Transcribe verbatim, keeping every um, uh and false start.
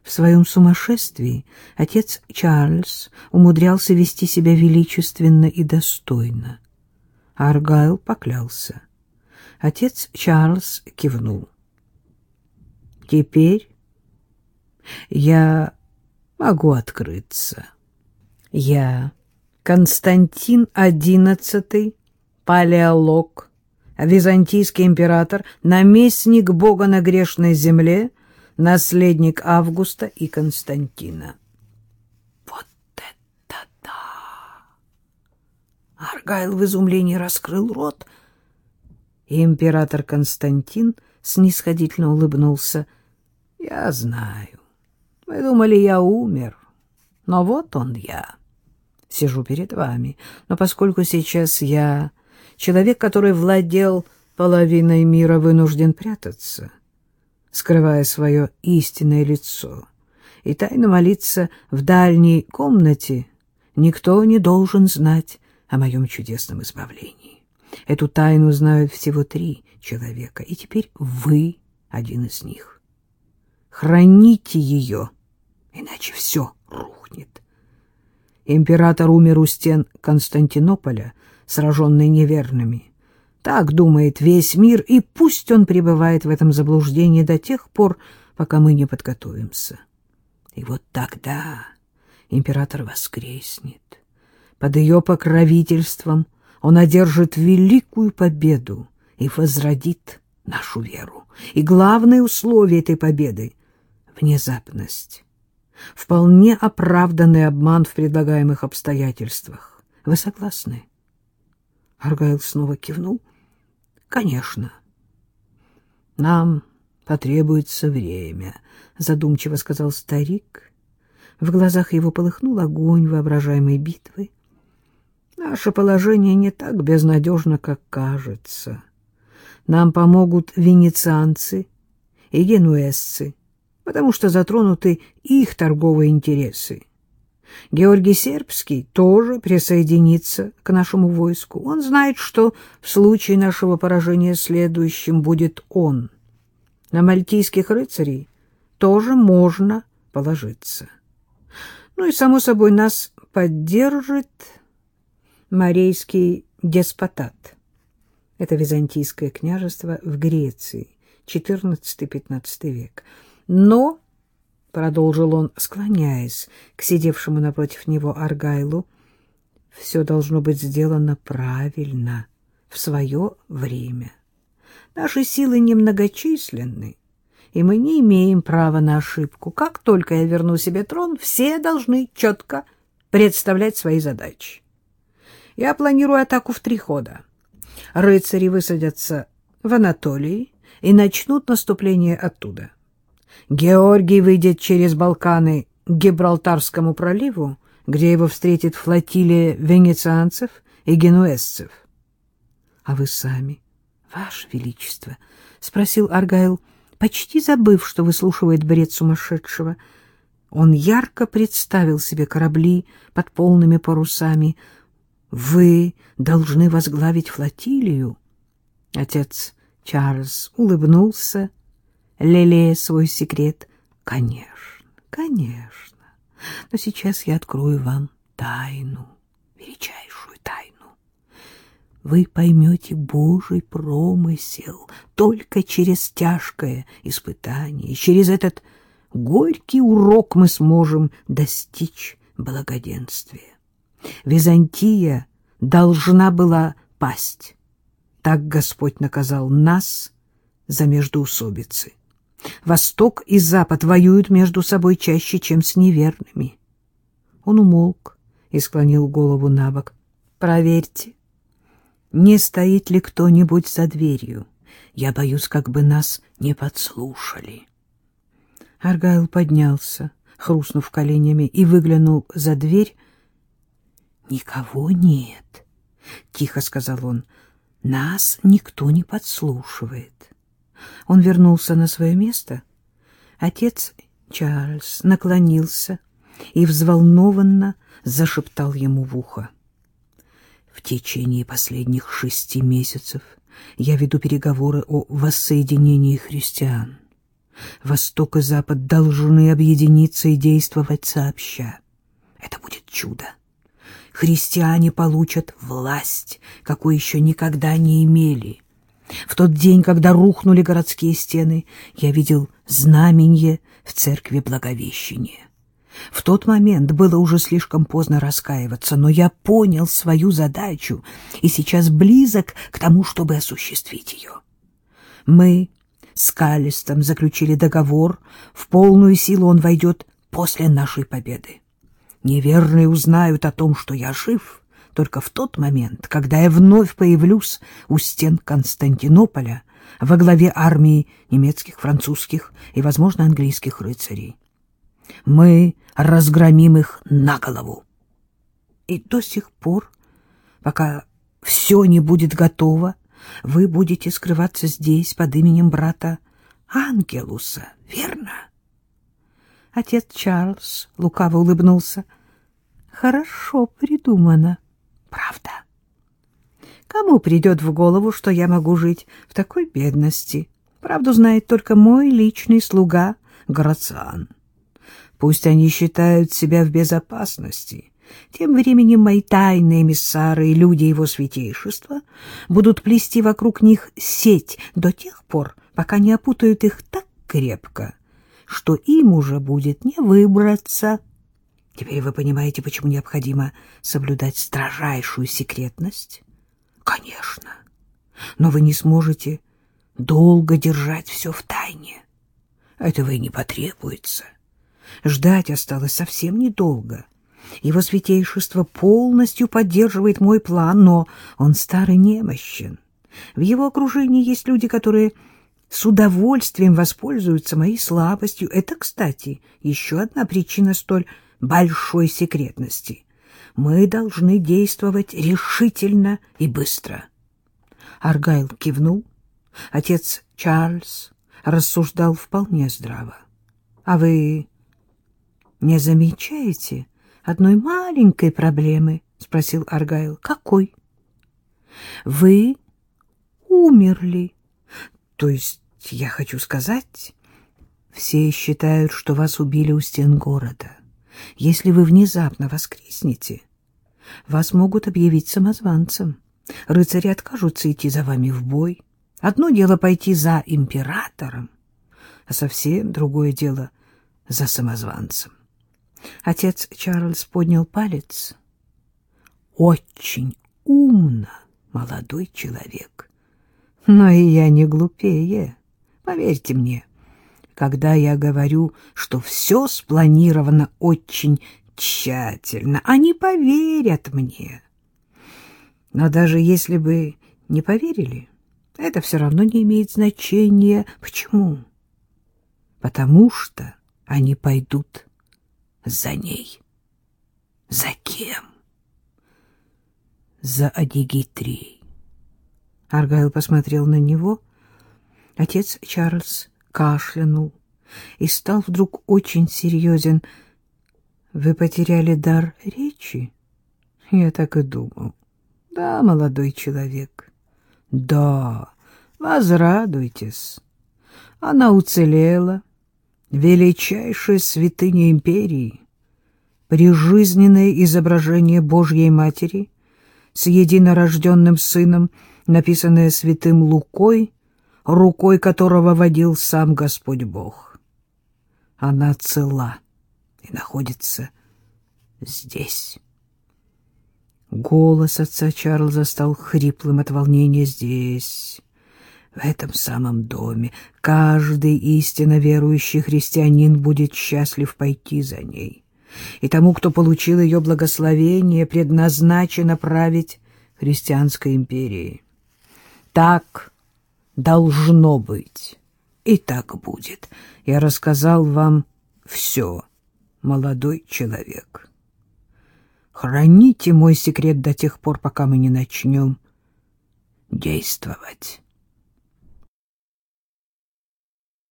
В своем сумасшествии отец Чарльз умудрялся вести себя величественно и достойно. Аргайл поклялся. Отец Чарльз кивнул. «Теперь я могу открыться. Я Константин одиннадцатый, палеолог, византийский император, наместник Бога на грешной земле, наследник Августа и Константина». Вот это да! Аргайл в изумлении раскрыл рот. И император Константин снисходительно улыбнулся. «Я знаю. Вы думали, я умер. Но вот он я. Сижу перед вами. Но поскольку сейчас я, человек, который владел половиной мира, вынужден прятаться, скрывая свое истинное лицо, и тайно молиться в дальней комнате, никто не должен знать о моем чудесном избавлении. Эту тайну знают всего три человека, и теперь вы один из них. Храните ее, иначе все рухнет. Император умер у стен Константинополя, сраженный неверными. Так думает весь мир, и пусть он пребывает в этом заблуждении до тех пор, пока мы не подготовимся. И вот тогда император воскреснет. Под ее покровительством он одержит великую победу и возродит нашу веру. И главное условие этой победы — внезапность. Вполне оправданный обман в предлагаемых обстоятельствах. Вы согласны? Аргайл снова кивнул. Конечно. Нам потребуется время, задумчиво сказал старик. В глазах его полыхнул огонь воображаемой битвы. Наше положение не так безнадежно, как кажется. Нам помогут венецианцы и генуэзцы, потому что затронуты их торговые интересы. Георгий Сербский тоже присоединится к нашему войску. Он знает, что в случае нашего поражения следующим будет он. На мальтийских рыцарей тоже можно положиться. Ну и, само собой, нас поддержит Морейский деспотат. Это византийское княжество в Греции, четырнадцатый-пятнадцатый век. Но, — продолжил он, склоняясь к сидевшему напротив него Аргайлу, — все должно быть сделано правильно, в свое время. Наши силы немногочисленны, и мы не имеем права на ошибку. Как только я верну себе трон, все должны четко представлять свои задачи. Я планирую атаку в три хода. Рыцари высадятся в Анатолии и начнут наступление оттуда. Георгий выйдет через Балканы к Гибралтарскому проливу, где его встретит флотилия венецианцев и генуэзцев. — А вы сами, Ваше Величество? — спросил Аргайл, почти забыв, что выслушивает бред сумасшедшего. Он ярко представил себе корабли под полными парусами. — Вы должны возглавить флотилию? Отец Чарльз улыбнулся, лелея свой секрет. — Конечно, конечно. Но сейчас я открою вам тайну, величайшую тайну. Вы поймете Божий промысел только через тяжкое испытание. Через этот горький урок мы сможем достичь благоденствия. Византия должна была пасть. Так Господь наказал нас за междоусобицы. Восток и Запад воюют между собой чаще, чем с неверными. Он умолк и склонил голову набок. Проверьте, не стоит ли кто-нибудь за дверью. Я боюсь, как бы нас не подслушали. Аргайл поднялся, хрустнув коленями, и выглянул за дверь. «Никого нет», — тихо сказал он. «Нас никто не подслушивает». Он вернулся на свое место. Отец Чарльз наклонился и взволнованно зашептал ему в ухо. «В течение последних шести месяцев я веду переговоры о воссоединении христиан. Восток и Запад должны объединиться и действовать сообща. Это будет чудо. Христиане получат власть, какой еще никогда не имели. В тот день, когда рухнули городские стены, я видел знаменье в церкви Благовещения. В тот момент было уже слишком поздно раскаиваться, но я понял свою задачу и сейчас близок к тому, чтобы осуществить ее. Мы с Каллистом заключили договор, в полную силу он войдет после нашей победы. Неверные узнают о том, что я жив, только в тот момент, когда я вновь появлюсь у стен Константинополя во главе армии немецких, французских и, возможно, английских рыцарей. Мы разгромим их на голову. И до сих пор, пока все не будет готово, вы будете скрываться здесь под именем брата Ангелуса, верно? Отец Чарльз лукаво улыбнулся. Хорошо придумано, правда. Кому придет в голову, что я могу жить в такой бедности? Правду знает только мой личный слуга Грациан. Пусть они считают себя в безопасности. Тем временем мои тайные эмиссары и люди его святейшества будут плести вокруг них сеть до тех пор, пока не опутают их так крепко, что им уже будет не выбраться. Теперь вы понимаете, почему необходимо соблюдать строжайшую секретность? Конечно, но вы не сможете долго держать все в тайне. Этого и не потребуется. Ждать осталось совсем недолго. Его святейшество полностью поддерживает мой план, но он стар и немощен. В его окружении есть люди, которые с удовольствием воспользуются моей слабостью. Это, кстати, еще одна причина столь большой секретности. Мы должны действовать решительно и быстро. Аргайл кивнул. Отец Чарльз рассуждал вполне здраво. А вы не замечаете одной маленькой проблемы? — спросил Аргайл. — Какой? — Вы умерли. То есть, я хочу сказать, все считают, что вас убили у стен города. Если вы внезапно воскреснете, вас могут объявить самозванцем. Рыцари откажутся идти за вами в бой. Одно дело пойти за императором, а совсем другое дело за самозванцем. Отец Чарльз поднял палец. Очень умно, молодой человек. Но и я не глупее. Поверьте мне, когда я говорю, что все спланировано очень тщательно, они поверят мне. Но даже если бы не поверили, это все равно не имеет значения. Почему? Потому что они пойдут за ней. За кем? За Адигитрией. Аргайл посмотрел на него. Отец Чарльз кашлянул и стал вдруг очень серьезен. Вы потеряли дар речи? Я так и думал. Да, молодой человек. Да, возрадуйтесь. Она уцелела. Величайшая святыня империи, прижизненное изображение Божьей Матери с единорожденным сыном, написанное святым Лукой, рукой которого водил сам Господь Бог. Она цела и находится здесь. Голос отца Чарльза стал хриплым от волнения. Здесь, в этом самом доме, каждый истинно верующий христианин будет счастлив пойти за ней. И тому, кто получил ее благословение, предназначено править христианской империей. Так должно быть, и так будет. Я рассказал вам все, молодой человек. Храните мой секрет до тех пор, пока мы не начнем действовать.